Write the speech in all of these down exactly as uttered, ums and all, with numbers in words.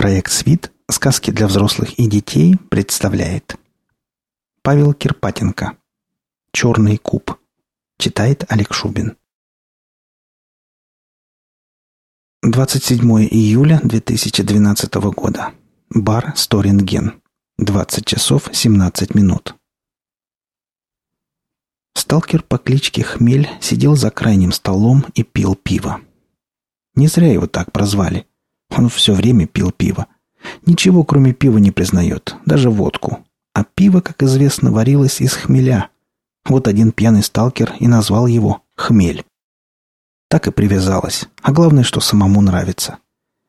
Проект «Свит. Сказки для взрослых и детей» представляет Павел Кирпатенко. «Черный куб». Читает Олег Шубин. двадцать седьмого июля две тысячи двенадцатого года. Бар «Сторинген». двадцать часов семнадцать минут. Сталкер по кличке Хмель сидел за крайним столом и пил пиво. Не зря его так прозвали. Он все время пил пиво. Ничего, кроме пива, не признает, даже водку. А пиво, как известно, варилось из хмеля. Вот один пьяный сталкер и назвал его «Хмель». Так и привязалось. А главное, что самому нравится.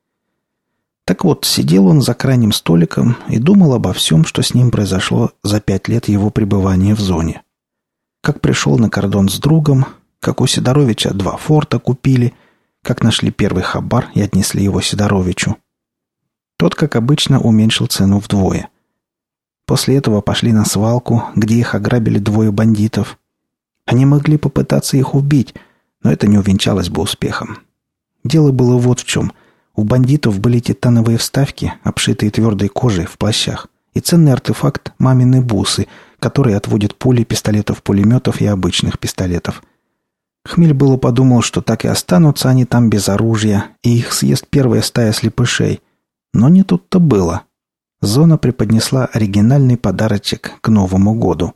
Так вот, сидел он за крайним столиком и думал обо всем, что с ним произошло за пять лет его пребывания в зоне. Как пришел на кордон с другом, как у Сидоровича два форта купили, как нашли первый хабар и отнесли его Сидоровичу. Тот, как обычно, уменьшил цену вдвое. После этого пошли на свалку, где их ограбили двое бандитов. Они могли попытаться их убить, но это не увенчалось бы успехом. Дело было вот в чем. У бандитов были титановые вставки, обшитые твердой кожей в плащах, и ценный артефакт «мамины бусы», который отводит пули пистолетов-пулеметов и обычных пистолетов. Хмель было подумал, что так и останутся они там без оружия, и их съест первая стая слепышей. Но не тут-то было. Зона преподнесла оригинальный подарочек к Новому году.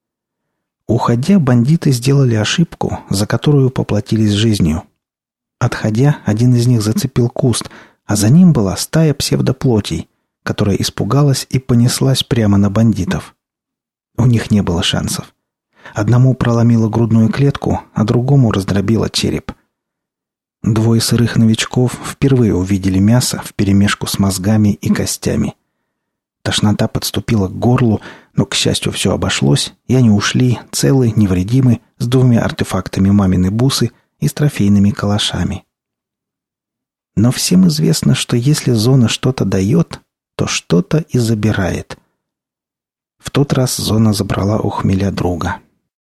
Уходя, бандиты сделали ошибку, за которую поплатились жизнью. Отходя, один из них зацепил куст, а за ним была стая псевдоплотей, которая испугалась и понеслась прямо на бандитов. У них не было шансов. Одному проломило грудную клетку, а другому раздробило череп. Двое сырых новичков впервые увидели мясо вперемешку с мозгами и костями. Тошнота подступила к горлу, но, к счастью, все обошлось, и они ушли, целы, невредимы, с двумя артефактами мамины бусы и с трофейными калашами. Но всем известно, что если зона что-то дает, то что-то и забирает. В тот раз зона забрала у Хмеля друга.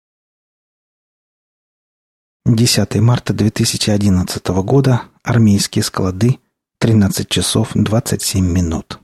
десятого марта две тысячи одиннадцатого года. Армейские склады. тринадцать часов двадцать семь минут.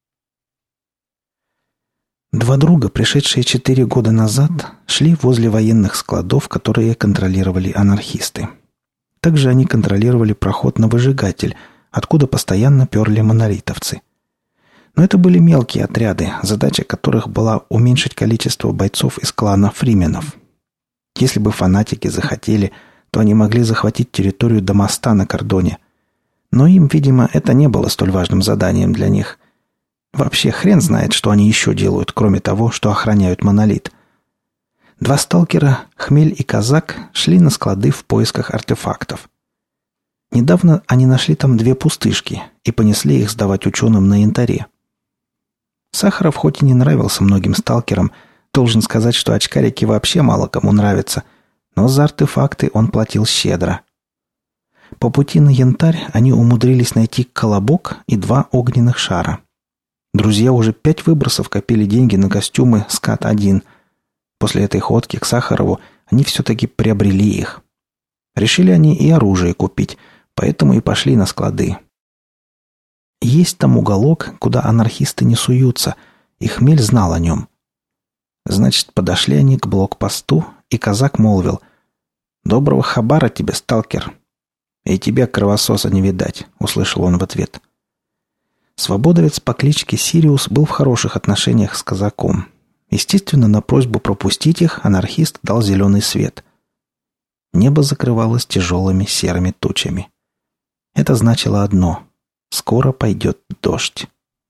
Два друга, пришедшие четыре года назад, шли возле военных складов, которые контролировали анархисты. Также они контролировали проход на выжигатель, откуда постоянно перли монолитовцы. Но это были мелкие отряды, задача которых была уменьшить количество бойцов из клана Фрименов. Если бы фанатики захотели, то они могли захватить территорию до моста на кордоне. Но им, видимо, это не было столь важным заданием для них. Вообще хрен знает, что они еще делают, кроме того, что охраняют монолит. Два сталкера, Хмель и Казак, шли на склады в поисках артефактов. Недавно они нашли там две пустышки и понесли их сдавать ученым на янтаре. Сахаров хоть и не нравился многим сталкерам, должен сказать, что очкарики вообще мало кому нравятся, но за артефакты он платил щедро. По пути на янтарь они умудрились найти колобок и два огненных шара. Друзья уже пять выбросов копили деньги на костюмы скат один. После этой ходки к Сахарову они все-таки приобрели их. Решили они и оружие купить, поэтому и пошли на склады. Есть там уголок, куда анархисты не суются, и Хмель знал о нем. Значит, подошли они к блокпосту, и Казак молвил: «Доброго хабара тебе, сталкер!» «И тебе, кровососа, не видать», — услышал он в ответ. Свободовец по кличке Сириус был в хороших отношениях с Казаком. Естественно, на просьбу пропустить их анархист дал зеленый свет. Небо закрывалось тяжелыми серыми тучами. Это значило одно — скоро пойдет дождь.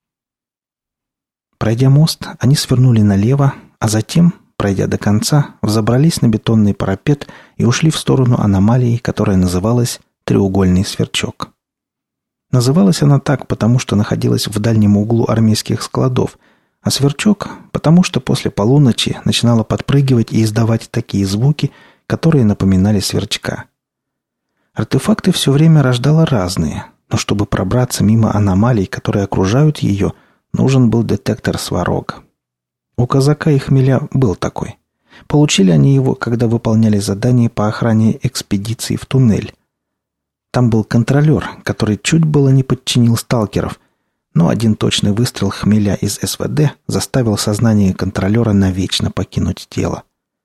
Пройдя мост, они свернули налево, а затем, пройдя до конца, взобрались на бетонный парапет и ушли в сторону аномалии, которая называлась «Треугольный сверчок». Называлась она так, потому что находилась в дальнем углу армейских складов, а сверчок — потому что после полуночи начинала подпрыгивать и издавать такие звуки, которые напоминали сверчка. Артефакты все время рождала разные, но чтобы пробраться мимо аномалий, которые окружают ее, нужен был детектор сварог. У Казака и Хмеля был такой. Получили они его, когда выполняли задание по охране экспедиции в туннель. Там был контролер, который чуть было не подчинил сталкеров, но один точный выстрел хмеля из СВД заставил сознание контролера навечно покинуть тело.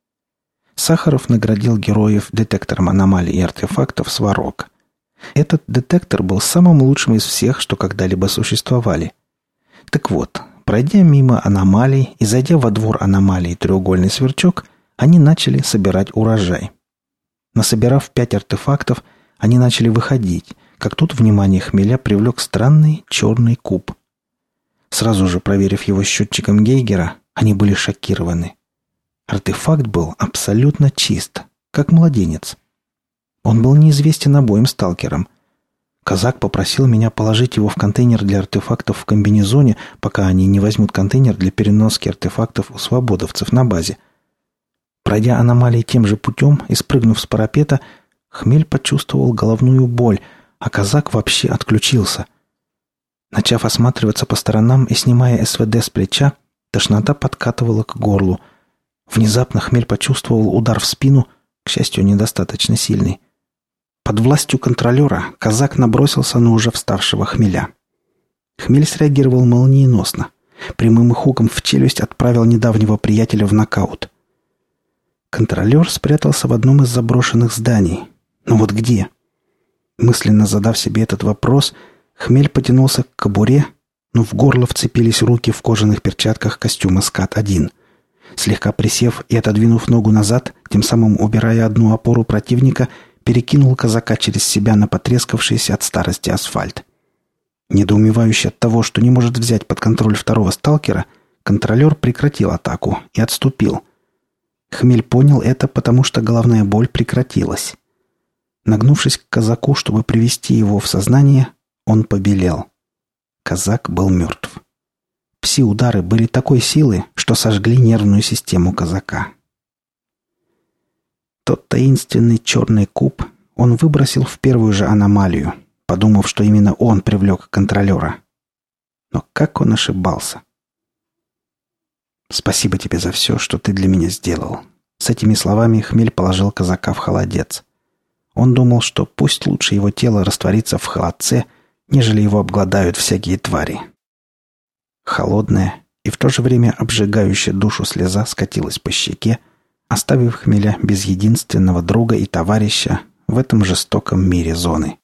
Сахаров наградил героев детектором аномалий и артефактов «Сварог». Этот детектор был самым лучшим из всех, что когда-либо существовали. Так вот, пройдя мимо аномалий и зайдя во двор аномалии «Треугольный сверчок», они начали собирать урожай. Насобирав пять артефактов, они начали выходить, как тут внимание хмеля привлек странный черный куб. Сразу же проверив его счетчиком Гейгера, они были шокированы. Артефакт был абсолютно чист, как младенец. Он был неизвестен обоим сталкерам. Казак попросил меня положить его в контейнер для артефактов в комбинезоне, пока они не возьмут контейнер для переноски артефактов у свободовцев на базе. Пройдя аномалии тем же путем и спрыгнув с парапета, хмель почувствовал головную боль, а казак вообще отключился. Начав осматриваться по сторонам и снимая СВД с плеча, тошнота подкатывала к горлу. Внезапно хмель почувствовал удар в спину, к счастью, недостаточно сильный. Под властью контролера казак набросился на уже вставшего хмеля. Хмель среагировал молниеносно. Прямым хуком в челюсть отправил недавнего приятеля в нокаут. Контролер спрятался в одном из заброшенных зданий. Но вот где? Мысленно задав себе этот вопрос, хмель потянулся к кобуре, но в горло вцепились руки в кожаных перчатках костюма скат один. Слегка присев и отодвинув ногу назад, тем самым убирая одну опору противника, перекинул казака через себя на потрескавшийся от старости асфальт. Недоумевающий от того, что не может взять под контроль второго сталкера, контролер прекратил атаку и отступил. Хмель понял это, потому что головная боль прекратилась. Нагнувшись к казаку, чтобы привести его в сознание, он побелел. Казак был мертв. Пси-удары были такой силы, что сожгли нервную систему казака. Тот таинственный черный куб он выбросил в первую же аномалию, подумав, что именно он привлек контролера. Но как он ошибался! «Спасибо тебе за все, что ты для меня сделал». С этими словами хмель положил казака в холодец. Он думал, что пусть лучше его тело растворится в холодце, нежели его обгладают всякие твари. Холодная и в то же время обжигающая душу слеза скатилась по щеке, оставив хмеля без единственного друга и товарища в этом жестоком мире зоны.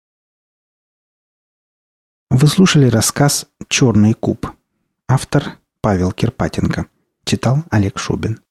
Вы слушали рассказ «Черный куб». Автор Павел Кирпатенко. Читал Олег Шубин.